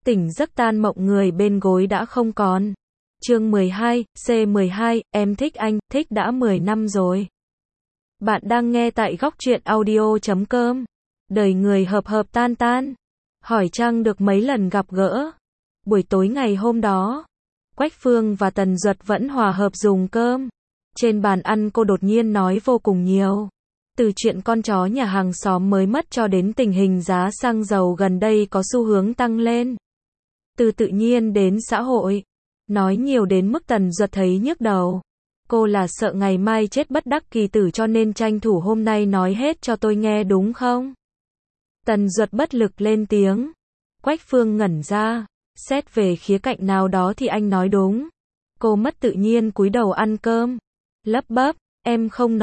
Tỉnh giấc tan mộng người bên gối đã không còn. Chương 12, C12, em thích anh, thích đã 10 năm rồi. Bạn đang nghe tại góc truyện audio.com. Đời người hợp hợp tan tan. Hỏi chăng được mấy lần gặp gỡ. Buổi tối ngày hôm đó, Quách Phương và Tần Duật vẫn hòa hợp dùng cơm. Trên bàn ăn cô đột nhiên nói vô cùng nhiều. Từ chuyện con chó nhà hàng xóm mới mất cho đến tình hình giá xăng dầu gần đây có xu hướng tăng lên. Từ tự nhiên đến xã hội. Nói nhiều đến mức Tần Duật thấy nhức đầu. Cô là sợ ngày mai chết bất đắc kỳ tử cho nên tranh thủ hôm nay nói hết cho tôi nghe đúng không? Tần Duật bất lực lên tiếng. Quách Phương ngẩn ra. Xét về khía cạnh nào đó thì anh nói đúng. Cô mất tự nhiên cúi đầu ăn cơm. Lắp bắp, em không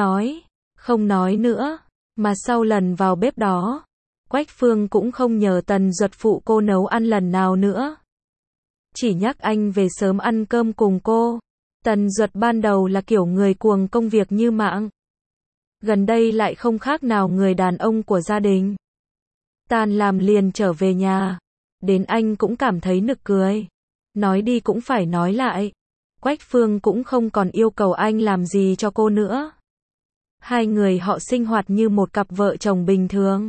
nói nữa. Mà sau lần vào bếp đó, Quách Phương cũng không nhờ Tần Duật phụ cô nấu ăn lần nào nữa. Chỉ nhắc anh về sớm ăn cơm cùng cô. Tần Duật ban đầu là kiểu người cuồng công việc như mạng. Gần đây lại không khác nào người đàn ông của gia đình. Tan làm liền trở về nhà. Đến anh cũng cảm thấy nực cười. Nói đi cũng phải nói lại. Quách Phương cũng không còn yêu cầu anh làm gì cho cô nữa. Hai người họ sinh hoạt như một cặp vợ chồng bình thường.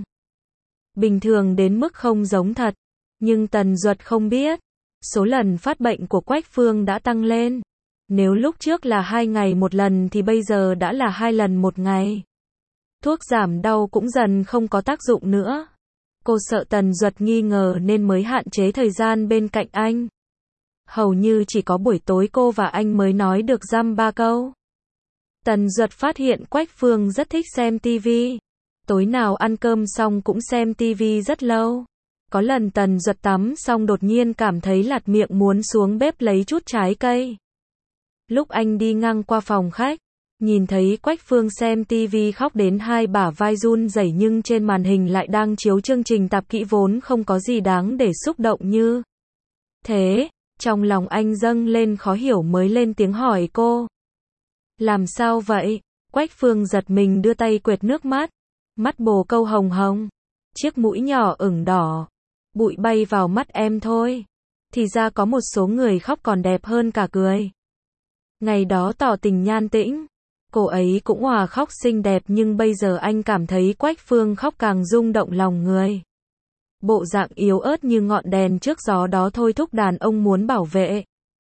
Bình thường đến mức không giống thật. Nhưng Tần Duật không biết. Số lần phát bệnh của Quách Phương đã tăng lên. Nếu lúc trước là 2 ngày một lần thì bây giờ đã là 2 lần một ngày. Thuốc giảm đau cũng dần không có tác dụng nữa. Cô sợ Tần Duật nghi ngờ nên mới hạn chế thời gian bên cạnh anh. Hầu như chỉ có buổi tối cô và anh mới nói được dăm 3 câu. Tần Duật phát hiện Quách Phương rất thích xem tivi. Tối nào ăn cơm xong cũng xem tivi rất lâu. Có lần Tần Duật tắm xong đột nhiên cảm thấy lạt miệng muốn xuống bếp lấy chút trái cây. Lúc anh đi ngang qua phòng khách, nhìn thấy Quách Phương xem tivi khóc đến hai bả vai run rẩy nhưng trên màn hình lại đang chiếu chương trình tạp kỹ vốn không có gì đáng để xúc động như thế. Trong lòng anh dâng lên khó hiểu mới lên tiếng hỏi cô. Làm sao vậy? Quách Phương giật mình đưa tay quệt nước mắt. Mắt bồ câu hồng hồng. Chiếc mũi nhỏ ửng đỏ. Bụi bay vào mắt em thôi. Thì ra có một số người khóc còn đẹp hơn cả cười. Ngày đó tỏ tình Nhan Tĩnh. Cô ấy cũng hòa khóc xinh đẹp nhưng bây giờ anh cảm thấy Quách Phương khóc càng rung động lòng người. Bộ dạng yếu ớt như ngọn đèn trước gió đó thôi thúc đàn ông muốn bảo vệ.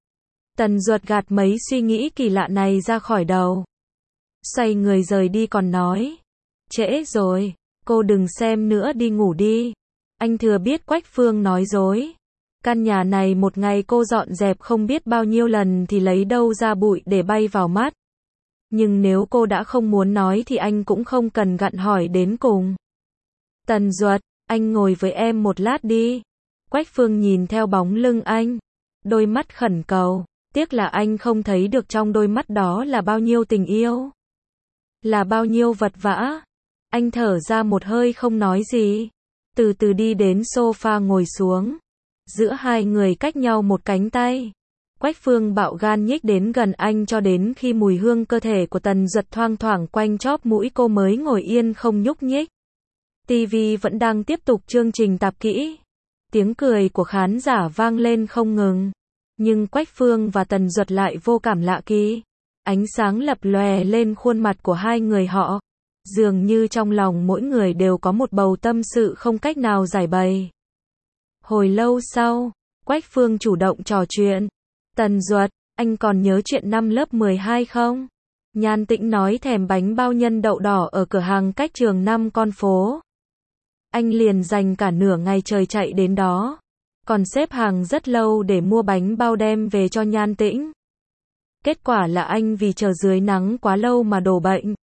Tần Duật gạt mấy suy nghĩ kỳ lạ này ra khỏi đầu. Xoay người rời đi còn nói. Trễ rồi, cô đừng xem nữa đi ngủ đi. Anh thừa biết Quách Phương nói dối. Căn nhà này một ngày cô dọn dẹp không biết bao nhiêu lần thì lấy đâu ra bụi để bay vào mắt. Nhưng nếu cô đã không muốn nói thì anh cũng không cần gặn hỏi đến cùng. Tần Duật, anh ngồi với em một lát đi. Quách Phương nhìn theo bóng lưng anh. Đôi mắt khẩn cầu. Tiếc là anh không thấy được trong đôi mắt đó là bao nhiêu tình yêu. Là bao nhiêu vật vã. Anh thở ra một hơi không nói gì. Từ từ đi đến sofa ngồi xuống. Giữa hai người cách nhau một cánh tay. Quách Phương bạo gan nhích đến gần anh cho đến khi mùi hương cơ thể của Tần Duật thoang thoảng quanh chóp mũi cô mới ngồi yên không nhúc nhích. TV vẫn đang tiếp tục chương trình tạp kỹ. Tiếng cười của khán giả vang lên không ngừng. Nhưng Quách Phương và Tần Duật lại vô cảm lạ kỳ. Ánh sáng lập lòe lên khuôn mặt của hai người họ. Dường như trong lòng mỗi người đều có một bầu tâm sự không cách nào giải bày. Hồi lâu sau, Quách Phương chủ động trò chuyện. Tần Duật, anh còn nhớ chuyện năm lớp 12 không? Nhan Tĩnh nói thèm bánh bao nhân đậu đỏ ở cửa hàng cách trường 5 con phố. Anh liền dành cả nửa ngày trời chạy đến đó. Còn xếp hàng rất lâu để mua bánh bao đem về cho Nhan Tĩnh. Kết quả là anh vì chờ dưới nắng quá lâu mà đổ bệnh.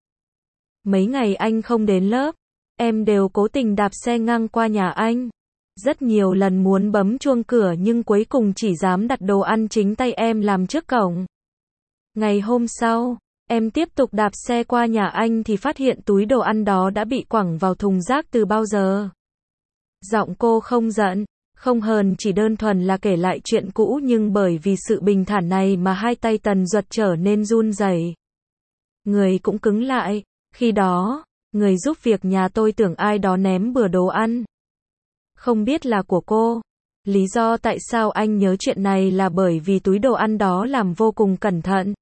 Mấy ngày anh không đến lớp, em đều cố tình đạp xe ngang qua nhà anh. Rất nhiều lần muốn bấm chuông cửa nhưng cuối cùng chỉ dám đặt đồ ăn chính tay em làm trước cổng. Ngày hôm sau, em tiếp tục đạp xe qua nhà anh thì phát hiện túi đồ ăn đó đã bị quẳng vào thùng rác từ bao giờ. Giọng cô không giận, không hờn, chỉ đơn thuần là kể lại chuyện cũ nhưng bởi vì sự bình thản này mà hai tay Tần Duật trở nên run rẩy. Người cũng cứng lại. Khi đó, người giúp việc nhà tôi tưởng ai đó ném bừa đồ ăn. Không biết là của cô. Lý do tại sao anh nhớ chuyện này là bởi vì túi đồ ăn đó làm vô cùng cẩn thận,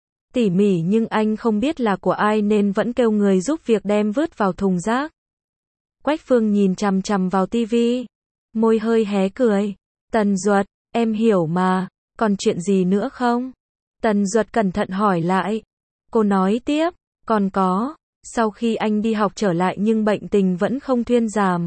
tỉ mỉ nhưng anh không biết là của ai nên vẫn kêu người giúp việc đem vứt vào thùng rác. Quách Phương nhìn chằm chằm vào tivi, môi hơi hé cười. Tần Duật, em hiểu mà, còn chuyện gì nữa không? Tần Duật cẩn thận hỏi lại. Cô nói tiếp, còn có, sau khi anh đi học trở lại nhưng bệnh tình vẫn không thuyên giảm.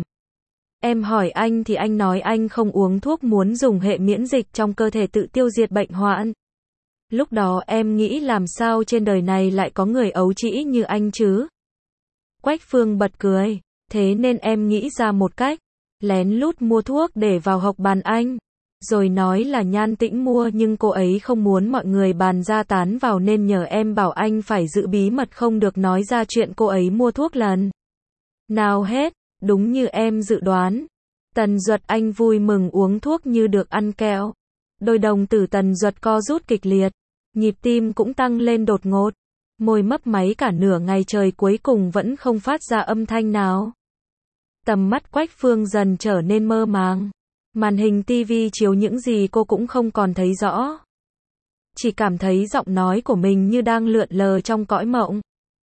Em hỏi anh thì anh nói anh không uống thuốc, muốn dùng hệ miễn dịch trong cơ thể tự tiêu diệt bệnh hoạn. Lúc đó em nghĩ làm sao trên đời này lại có người ấu trĩ như anh chứ? Quách Phương bật cười, thế nên em nghĩ ra một cách, lén lút mua thuốc để vào hộc bàn anh, rồi nói là Nhan Tĩnh mua nhưng cô ấy không muốn mọi người bàn ra tán vào nên nhờ em bảo anh phải giữ bí mật, không được nói ra chuyện cô ấy mua thuốc lần nào hết, đúng như em dự đoán. Tần Duật, anh vui mừng uống thuốc như được ăn kẹo. Đôi đồng tử Tần Duật co rút kịch liệt, nhịp tim cũng tăng lên đột ngột, môi mấp máy cả nửa ngày trời cuối cùng vẫn không phát ra âm thanh nào. Tầm mắt Quách Phương dần trở nên mơ màng. Màn hình tivi chiếu những gì cô cũng không còn thấy rõ. Chỉ cảm thấy giọng nói của mình như đang lượn lờ trong cõi mộng.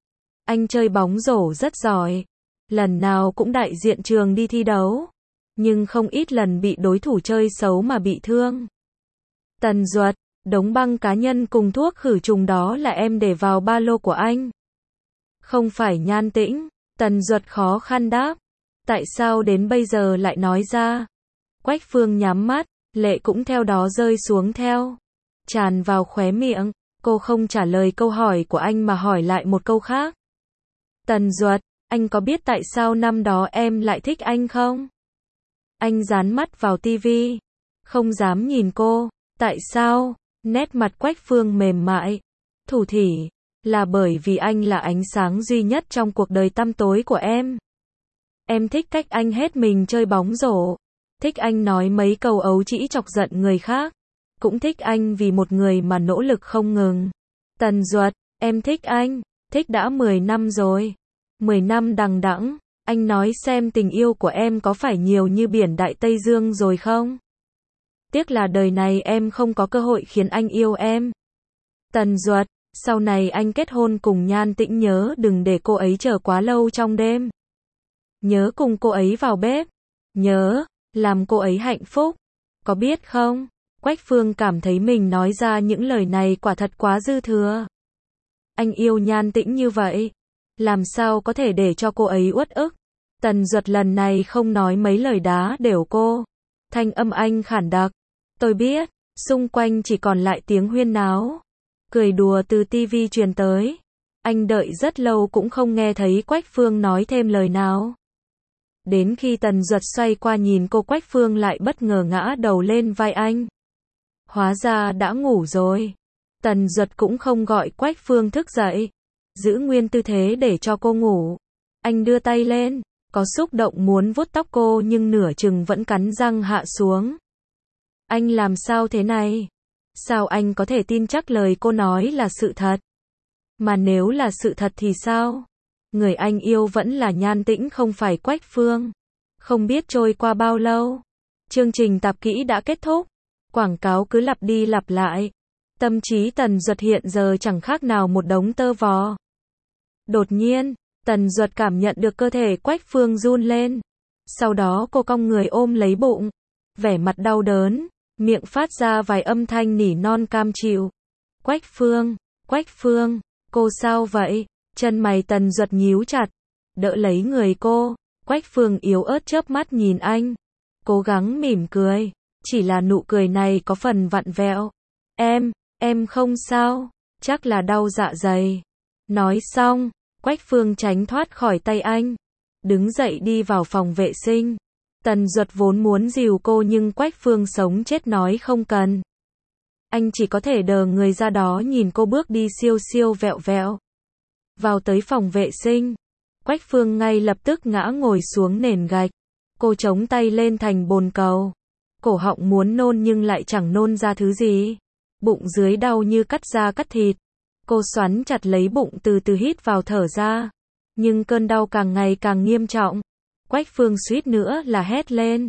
Anh chơi bóng rổ rất giỏi. Lần nào cũng đại diện trường đi thi đấu. Nhưng không ít lần bị đối thủ chơi xấu mà bị thương. Tần Duật, đống băng cá nhân cùng thuốc khử trùng đó là em để vào ba lô của anh. Không phải Nhan Tĩnh. Tần Duật khó khăn đáp. Tại sao đến bây giờ lại nói ra? Quách Phương nhắm mắt, lệ cũng theo đó rơi xuống theo, tràn vào khóe miệng. Cô không trả lời câu hỏi của anh mà hỏi lại một câu khác. Tần Duật, anh có biết tại sao năm đó em lại thích anh không? Anh dán mắt vào tivi, không dám nhìn cô. Tại sao? Nét mặt Quách Phương mềm mại, thủ thỉ, là bởi vì anh là ánh sáng duy nhất trong cuộc đời tăm tối của em. Em thích cách anh hết mình chơi bóng rổ. Thích anh nói mấy câu ấu trĩ chọc giận người khác. Cũng thích anh vì một người mà nỗ lực không ngừng. Tần Duật, em thích anh. Thích đã 10 năm rồi. 10 năm đằng đẵng. Anh nói xem tình yêu của em có phải nhiều như biển Đại Tây Dương rồi không? Tiếc là đời này em không có cơ hội khiến anh yêu em. Tần Duật, sau này anh kết hôn cùng Nhan Tĩnh nhớ đừng để cô ấy chờ quá lâu trong đêm. Nhớ cùng cô ấy vào bếp. Nhớ, làm cô ấy hạnh phúc. Có biết không? Quách Phương cảm thấy mình nói ra những lời này quả thật quá dư thừa. Anh yêu Nhan Tĩnh như vậy. Làm sao có thể để cho cô ấy uất ức? Tần Duật lần này không nói mấy lời đá đều cô. Thanh âm anh khản đặc. Tôi biết, xung quanh chỉ còn lại tiếng huyên náo. Cười đùa từ tivi truyền tới. Anh đợi rất lâu cũng không nghe thấy Quách Phương nói thêm lời nào. Đến khi Tần Duật xoay qua nhìn cô, Quách Phương lại bất ngờ ngã đầu lên vai anh. Hóa ra đã ngủ rồi. Tần Duật cũng không gọi Quách Phương thức dậy. Giữ nguyên tư thế để cho cô ngủ. Anh đưa tay lên, có xúc động muốn vuốt tóc cô nhưng nửa chừng vẫn cắn răng hạ xuống. Anh làm sao thế này? Sao anh có thể tin chắc lời cô nói là sự thật? Mà nếu là sự thật thì sao? Người anh yêu vẫn là Nhan Tĩnh không phải Quách Phương. Không biết trôi qua bao lâu. Chương trình tạp kỹ đã kết thúc. Quảng cáo cứ lặp đi lặp lại. Tâm trí Tần Duật hiện giờ chẳng khác nào một đống tơ vò. Đột nhiên, Tần Duật cảm nhận được cơ thể Quách Phương run lên. Sau đó cô cong người ôm lấy bụng. Vẻ mặt đau đớn, miệng phát ra vài âm thanh nỉ non cam chịu. Quách Phương, cô sao vậy? Chân mày Tần Duật nhíu chặt, đỡ lấy người cô. Quách Phương yếu ớt chớp mắt nhìn anh, cố gắng mỉm cười, chỉ là nụ cười này có phần vặn vẹo. Em không sao, chắc là đau dạ dày. Nói xong, Quách Phương tránh thoát khỏi tay anh, đứng dậy đi vào phòng vệ sinh. Tần Duật vốn muốn dìu cô nhưng Quách Phương sống chết nói không cần. Anh chỉ có thể đờ người ra đó nhìn cô bước đi siêu siêu vẹo vẹo. Vào tới phòng vệ sinh, Quách Phương ngay lập tức ngã ngồi xuống nền gạch. Cô chống tay lên thành bồn cầu. Cổ họng muốn nôn nhưng lại chẳng nôn ra thứ gì. Bụng dưới đau như cắt da cắt thịt. Cô xoắn chặt lấy bụng từ từ hít vào thở ra. Nhưng cơn đau càng ngày càng nghiêm trọng. Quách Phương suýt nữa là hét lên.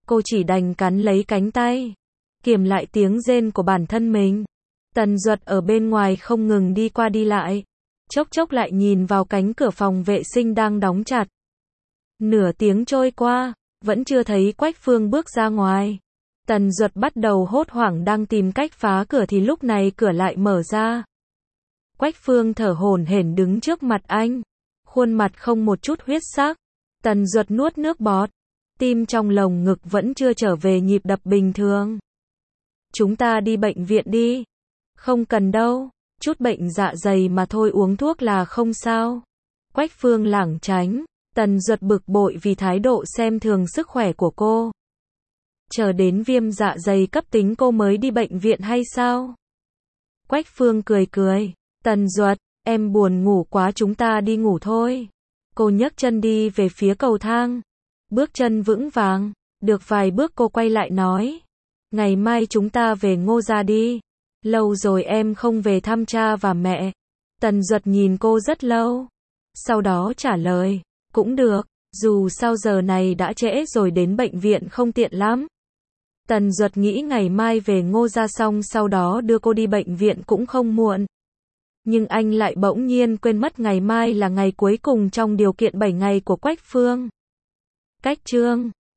Cô chỉ đành cắn lấy cánh tay, kiềm lại tiếng rên của bản thân mình. Tần Duật ở bên ngoài không ngừng đi qua đi lại, chốc chốc lại nhìn vào cánh cửa phòng vệ sinh đang đóng chặt. Nửa tiếng trôi qua, vẫn chưa thấy Quách Phương bước ra ngoài. Tần Duật bắt đầu hốt hoảng đang tìm cách phá cửa thì lúc này cửa lại mở ra. Quách Phương thở hổn hển đứng trước mặt anh, khuôn mặt không một chút huyết sắc. Tần Duật nuốt nước bọt, tim trong lồng ngực vẫn chưa trở về nhịp đập bình thường. Chúng ta đi bệnh viện đi. Không cần đâu, chút bệnh dạ dày mà thôi, uống thuốc là không sao. Quách Phương lảng tránh. Tần Duật bực bội vì thái độ xem thường sức khỏe của cô. Chờ đến viêm dạ dày cấp tính cô mới đi bệnh viện hay sao? Quách Phương cười cười. Tần Duật, em buồn ngủ quá, chúng ta đi ngủ thôi. Cô nhấc chân đi về phía cầu thang. Bước chân vững vàng. Được vài bước cô quay lại nói. Ngày mai chúng ta về Ngô gia đi. Lâu rồi em không về thăm cha và mẹ. Tần Duật nhìn cô rất lâu. Sau đó trả lời. Cũng được, dù sao giờ này đã trễ rồi, đến bệnh viện không tiện lắm. Tần Duật nghĩ ngày mai về Ngô gia xong sau đó đưa cô đi bệnh viện cũng không muộn. Nhưng anh lại bỗng nhiên quên mất ngày mai là ngày cuối cùng trong điều kiện 7 ngày của Quách Phương. Cách chương